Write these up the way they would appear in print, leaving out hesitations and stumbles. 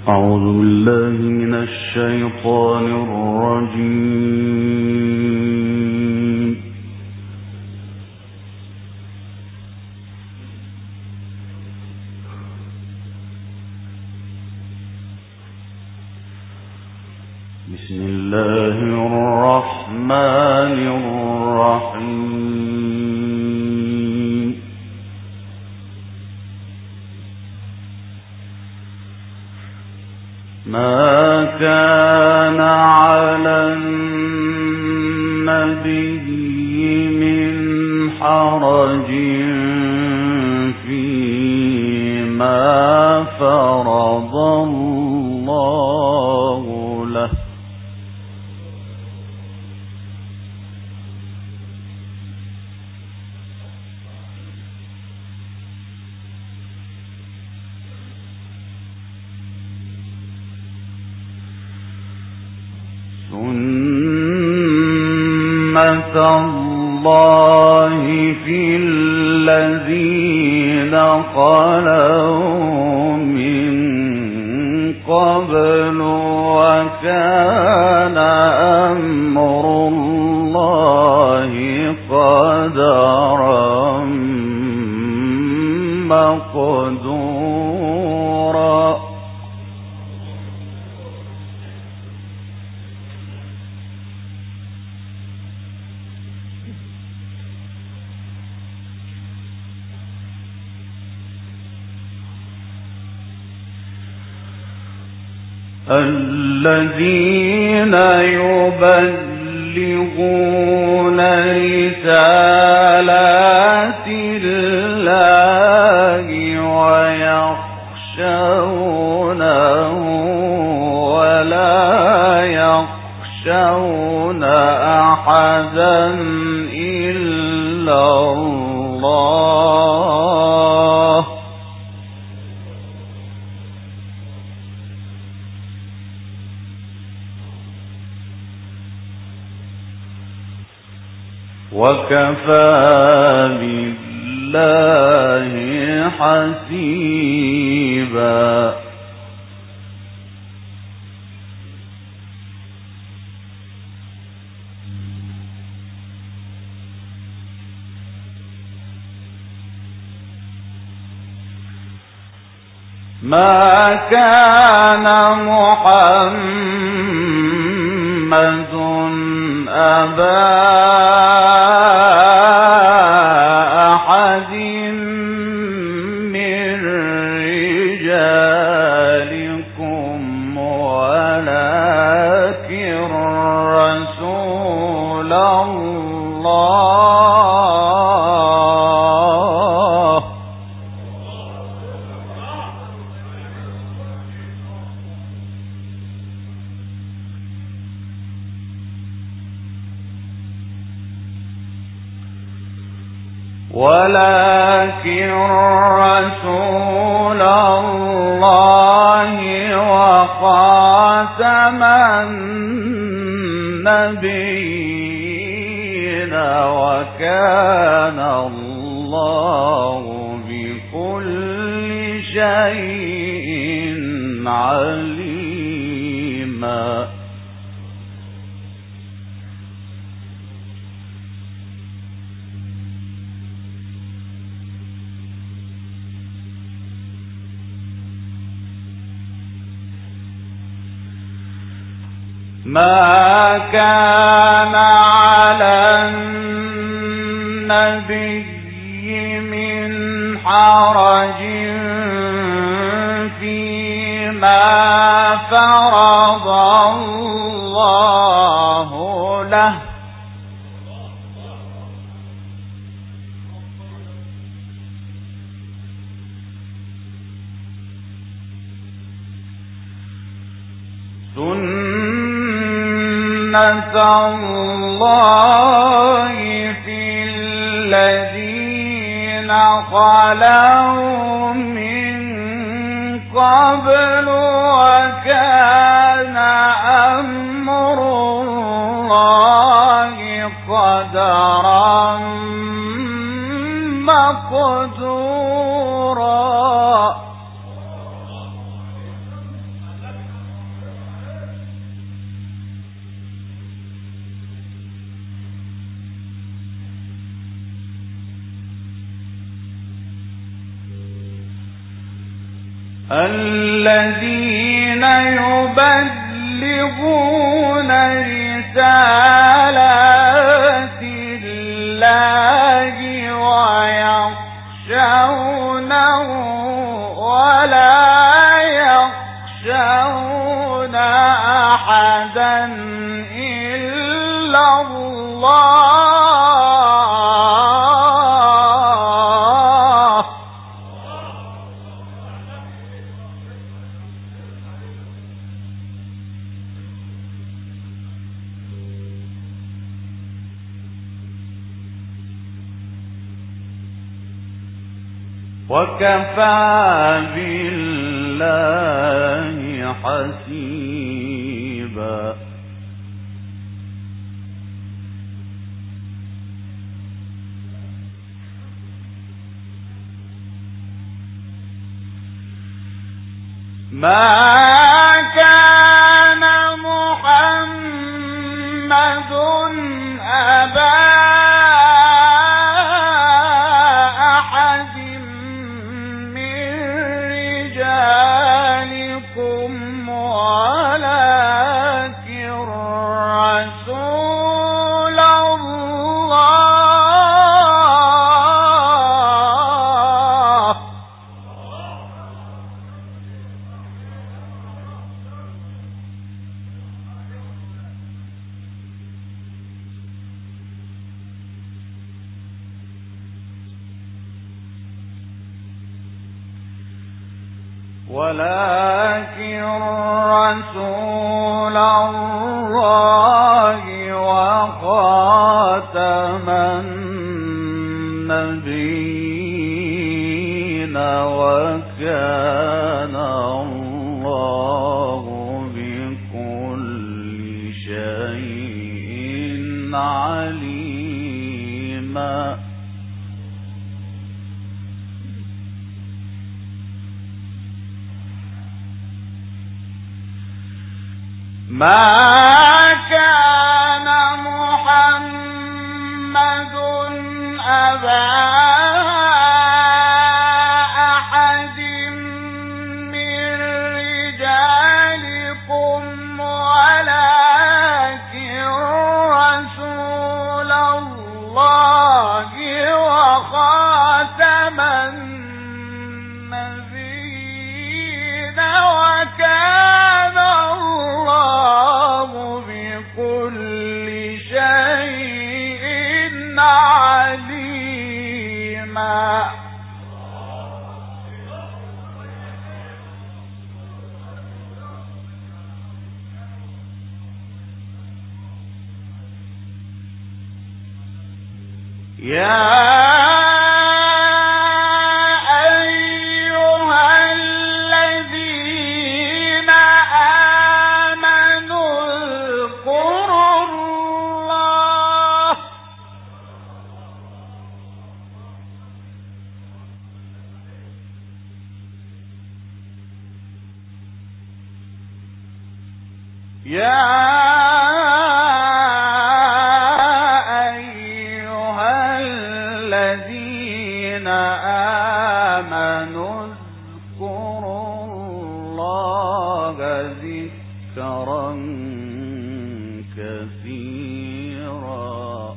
أعوذ بالله من الشيطان الرجيم. بسم الله الرحمن الرحيم. ما كان على النبي من حرج فيما فرض الله له، سنة الله في الذين خلوا من قبل، وكان أمر الله قدرا مقدورا. الذين يبلغون رسالات الله ويخشونه ولا يخشون أحدا إلا الله، وكفى بالله حسيبا. ما كان محمد أبا أحد من رجالكم ولكن رسول الله وخاتم النبيين، وكان الله بكل شيء عليما. ما كان على النبي من حرج فيما فرض الله له، سنة الله في الذين خلوا من قبل، وكان أمر الله قدرا مقدورا. الذين يبلغون رسالات الله ويخشونه ولا يخشون أحدا إلا الله. وكفى بالله حسيبا. ما كان محمد أبا أحد من رجالكم ولكن رسول الله. ولكن رسول الله وخاتم النبيين وكان الله بكل شيء عليما. ما كان محمد أبا أحد من رجالكم ولكن رسول الله وخاتم النبيين وكان الله بكل شيء عليما. يا أيها الذين آمنوا اذكروا الله ذكرا كثيرا.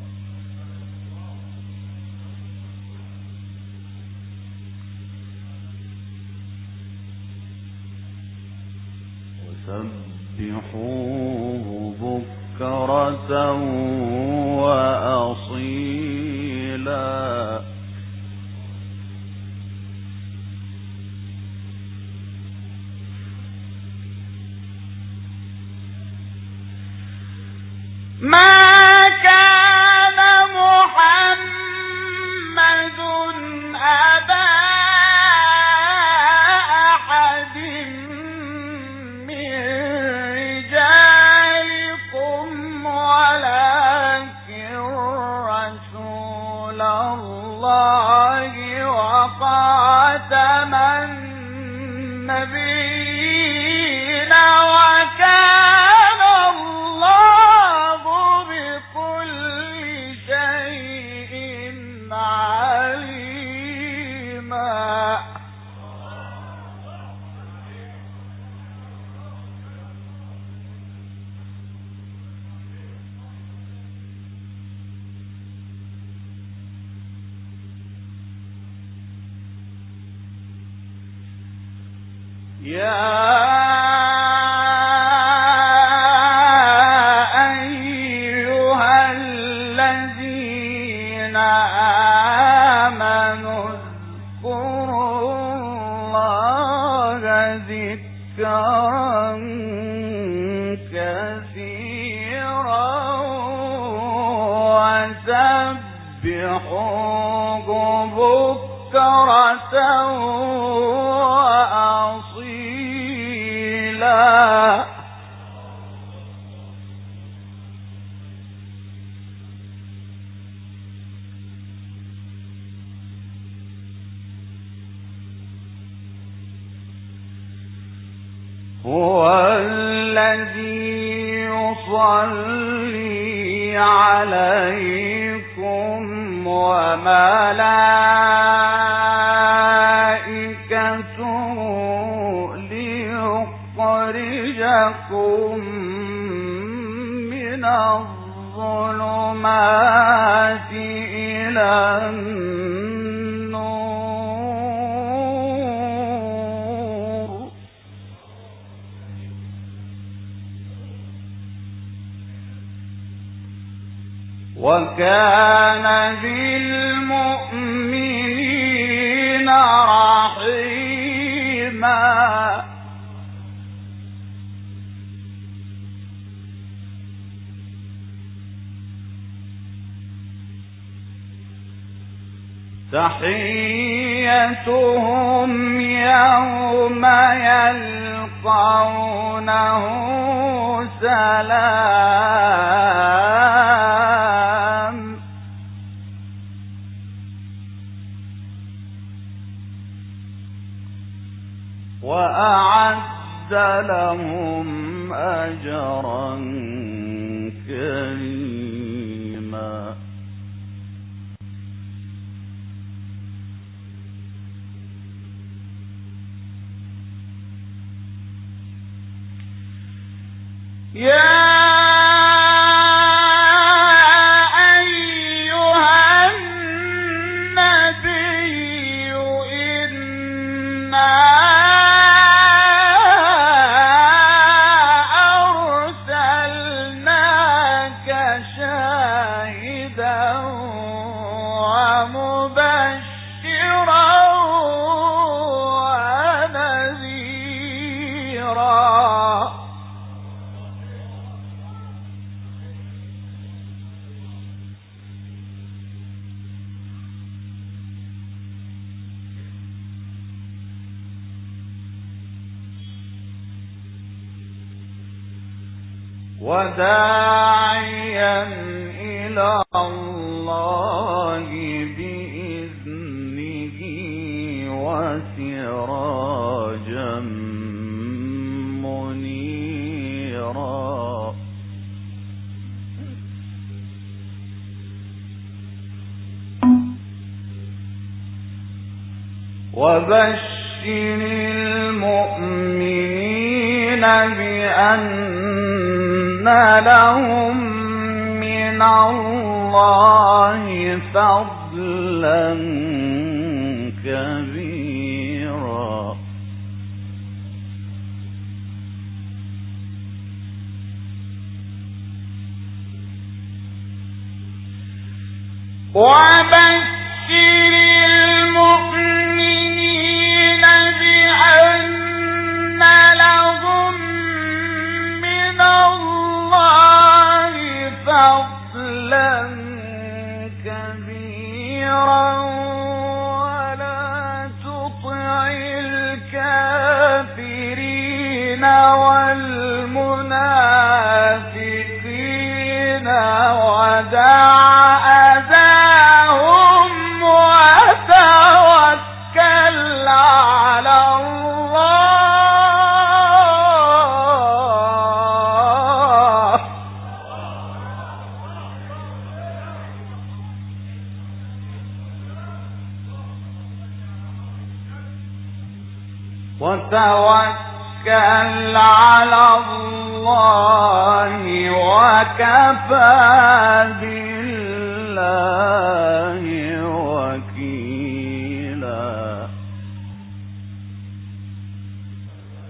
وسبحوه بكرة وأصيلا. ما كان محمد أبا أحد من رجالكم ولكن رسول الله وخاتم النبيين وكان الله بكل شيء عليما. هو الذي يصلي عليكم وملائكته ليخرجكم من الظلمات إلى النور. وكان بالمؤمنين رحيما. تحيتهم يوم يلقونه سلام. وأعد لهم أجرا كريما. يا أيها النبي إنا أرسلناك شاهدا ومبشرا ونذيرا. وداعيا إلى الله بإذنه وسراجا منيرا. وبشر المؤمنين بأن لهم من الله فضلا كبيرا. وبشر المؤمنين بأن لهم من الله فضلا كبيرا ولا تطع الكافرين والمنافقين ودع أذاهم وتوكل على الله. وتوكل على الله وكفى بالله وكيلا.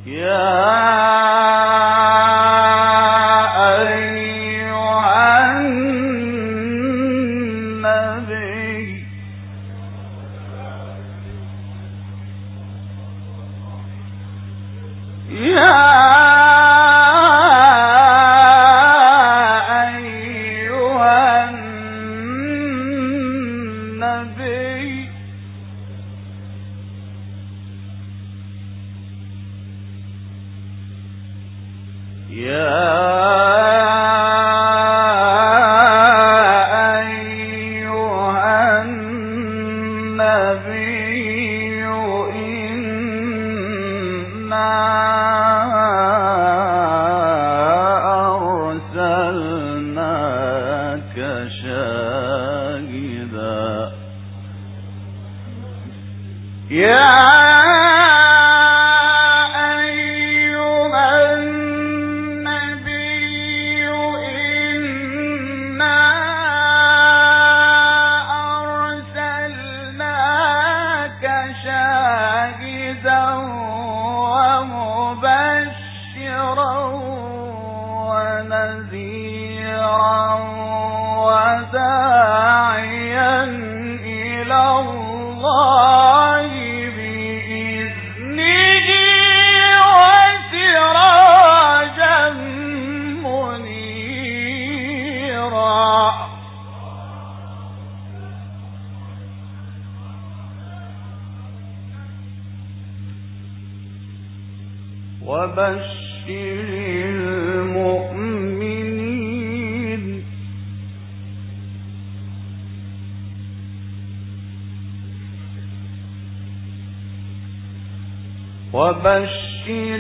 وبشر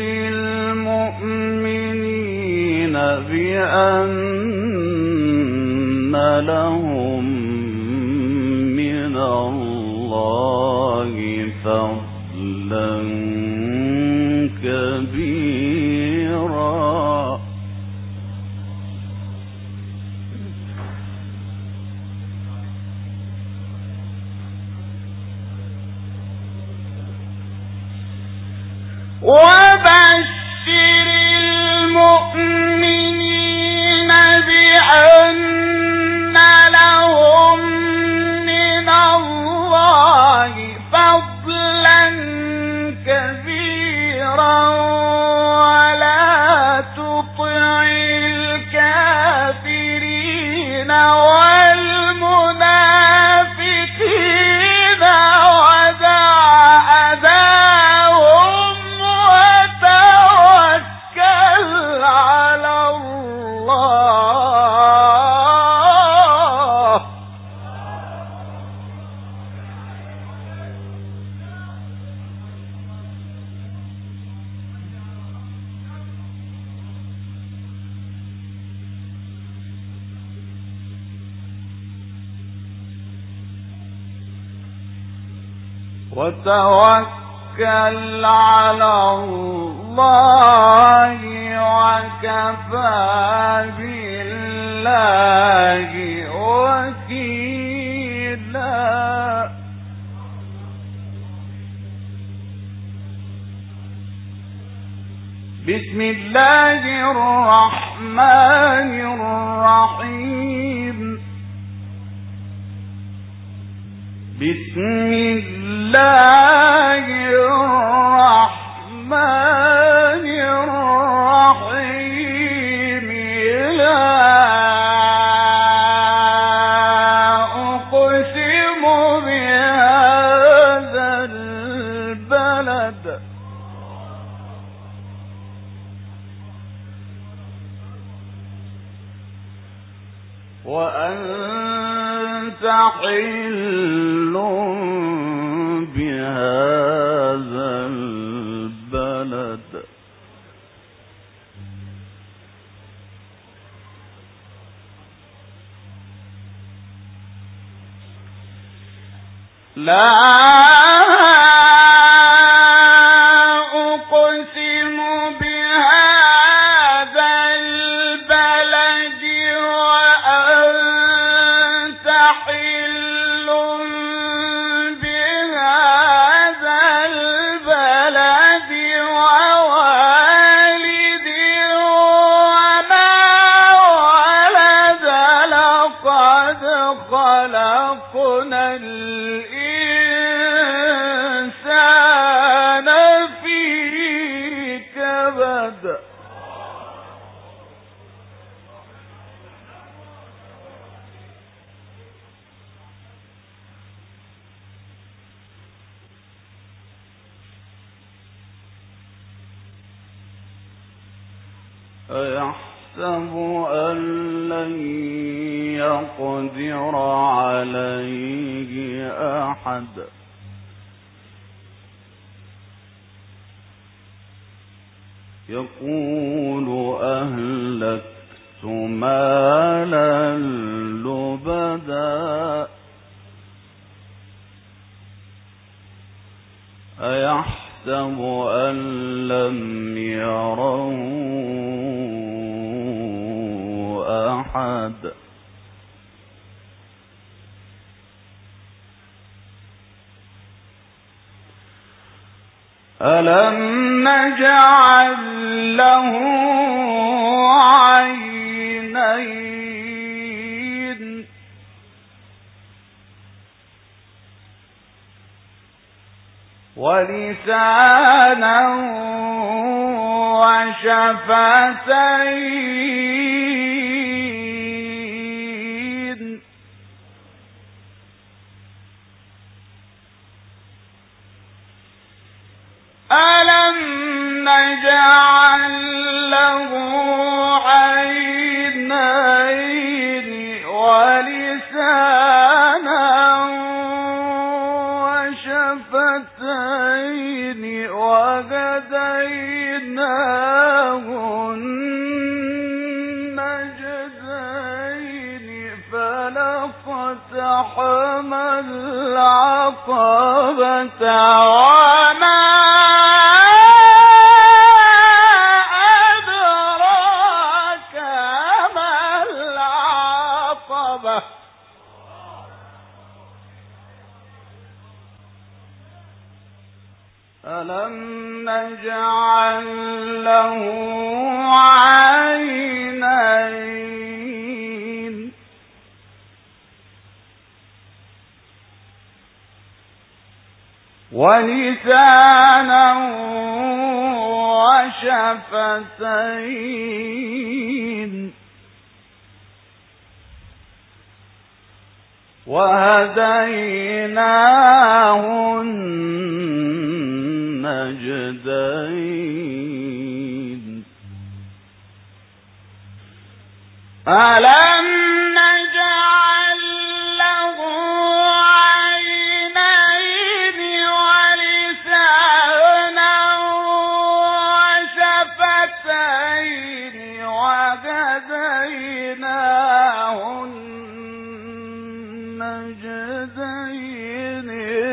المؤمنين بأن لهم من الله فضلا كبيرا. وبشر المؤمنين بأن لهم من الله فضلا كبيرا ولا تطع الكافرين والمنافقين ودع أذاهم وتوكل على الله. وتوكل على الله وكفى بالله وكيلا. بسم الله الرحمن الرحيم. بسم الله الرحمن الرحيم. لا أقسم بهذا البلد وأنت حل بهذا البلد. لا أقسم بهذا البلد وأنت حل بهذا البلد ووالد كبد أيحسب أن لن يقدر عليه أحد يقول أهلكت مالا لبدا أيحسب أن لم يره أحد ألم نجعل له عينين ولسانا وشفتين ألم نجعل له عينين ولسانا وشفتين وهديناه النجدين فلاقتحم العقبة وما أدراك ما العقبة ألم نجعل له عينين ولسانا وشفتين وهديناه النجدين ألم نجعل له عينين ولسانا وشفتين وهديناه النجدين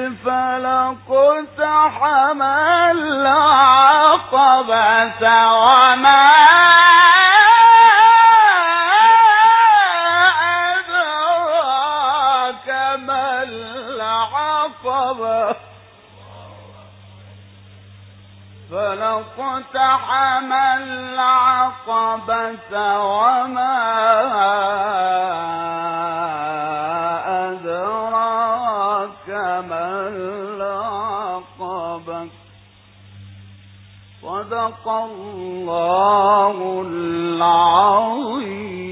فلاقتحم العقبة وما أدراك ما العقبة فلاقتحم العقبة وما أدراك ما العقبة صدق الله العظيم.